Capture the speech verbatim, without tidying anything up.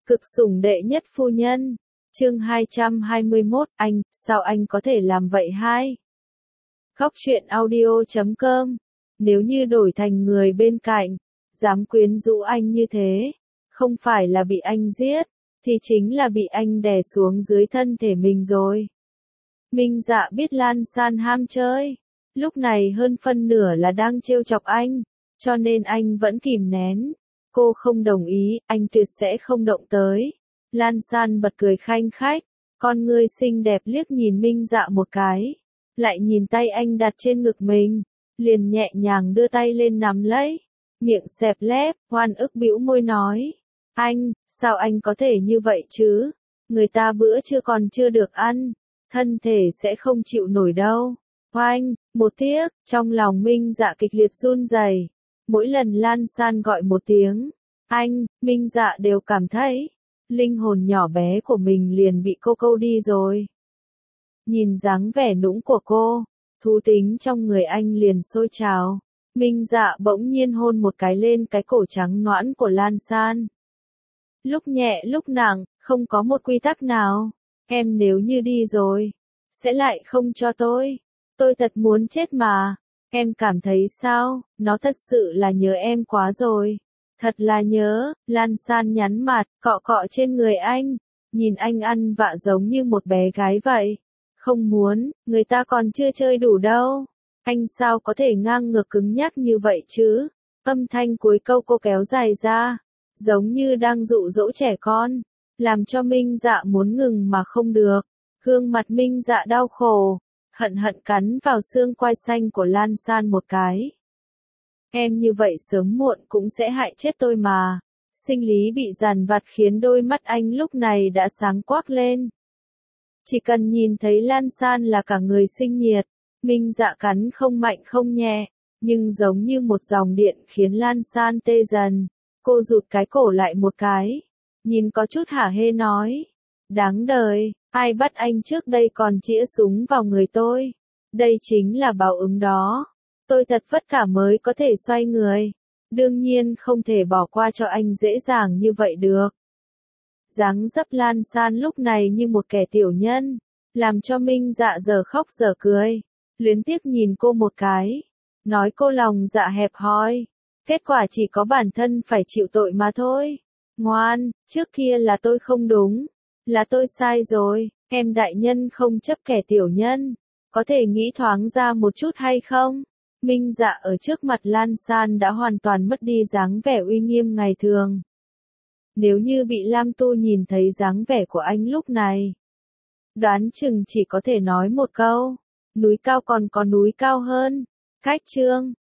Cực sủng đệ nhất phu nhân. Chương hai trăm hai mươi mốt, anh, sao anh có thể làm vậy hai? Khóc chuyện audio chấm com. Nếu như đổi thành người bên cạnh, dám quyến rũ anh như thế, không phải là bị anh giết, thì chính là bị anh đè xuống dưới thân thể mình rồi. Minh Dạ biết Lan San ham chơi, lúc này hơn phân nửa là đang trêu chọc anh, cho nên anh vẫn kìm nén. Cô không đồng ý, anh tuyệt sẽ không động tới. Lan San bật cười khanh khách, con ngươi xinh đẹp liếc nhìn Minh Dạ một cái, lại nhìn tay anh đặt trên ngực mình, liền nhẹ nhàng đưa tay lên nắm lấy, miệng xẹp lép, oan ức bĩu môi nói, anh, sao anh có thể như vậy chứ? Người ta bữa trưa còn chưa được ăn, thân thể sẽ không chịu nổi đâu. Oanh, một tiếc, trong lòng Minh Dạ kịch liệt run rẩy. Mỗi lần Lan San gọi một tiếng, anh, Minh Dạ đều cảm thấy, linh hồn nhỏ bé của mình liền bị cô câu đi rồi. Nhìn dáng vẻ nũng của cô, thú tính trong người anh liền sôi trào. Minh Dạ bỗng nhiên hôn một cái lên cái cổ trắng nõn của Lan San. Lúc nhẹ lúc nặng, không có một quy tắc nào. Em nếu như đi rồi, sẽ lại không cho tôi. Tôi thật muốn chết mà. Em cảm thấy sao? Nó thật sự là nhớ em quá rồi. Thật là nhớ. Lan San nhắn mặt, cọ cọ trên người anh. Nhìn anh ăn vạ giống như một bé gái vậy. Không muốn, người ta còn chưa chơi đủ đâu. Anh sao có thể ngang ngược cứng nhắc như vậy chứ? Âm thanh cuối câu cô kéo dài ra, giống như đang dụ dỗ trẻ con, làm cho Minh Dạ muốn ngừng mà không được. Gương mặt Minh Dạ đau khổ, hận hận cắn vào xương quai xanh của Lan San một cái. Em như vậy sớm muộn cũng sẽ hại chết tôi mà. Sinh lý bị dằn vặt khiến đôi mắt anh lúc này đã sáng quắc lên. Chỉ cần nhìn thấy Lan San là cả người sinh nhiệt. Minh Dạ cắn không mạnh không nhẹ, nhưng giống như một dòng điện khiến Lan San tê dần. Cô rụt cái cổ lại một cái, nhìn có chút hả hê nói, đáng đời, ai bắt anh trước đây còn chĩa súng vào người tôi. Đây chính là báo ứng đó. Tôi thật vất vả mới có thể xoay người. Đương nhiên không thể bỏ qua cho anh dễ dàng như vậy được. Dáng dấp Lan San lúc này như một kẻ tiểu nhân, làm cho Minh Dạ giờ khóc giờ cười. Luyến tiếc nhìn cô một cái, nói cô lòng dạ hẹp hòi, kết quả chỉ có bản thân phải chịu tội mà thôi. Ngoan, trước kia là tôi không đúng, là tôi sai rồi, em đại nhân không chấp kẻ tiểu nhân, có thể nghĩ thoáng ra một chút hay không? Minh Dạ ở trước mặt Lan San đã hoàn toàn mất đi dáng vẻ uy nghiêm ngày thường. Nếu như bị Lam Tu nhìn thấy dáng vẻ của anh lúc này, đoán chừng chỉ có thể nói một câu. Núi cao còn có núi cao hơn. Khách chương.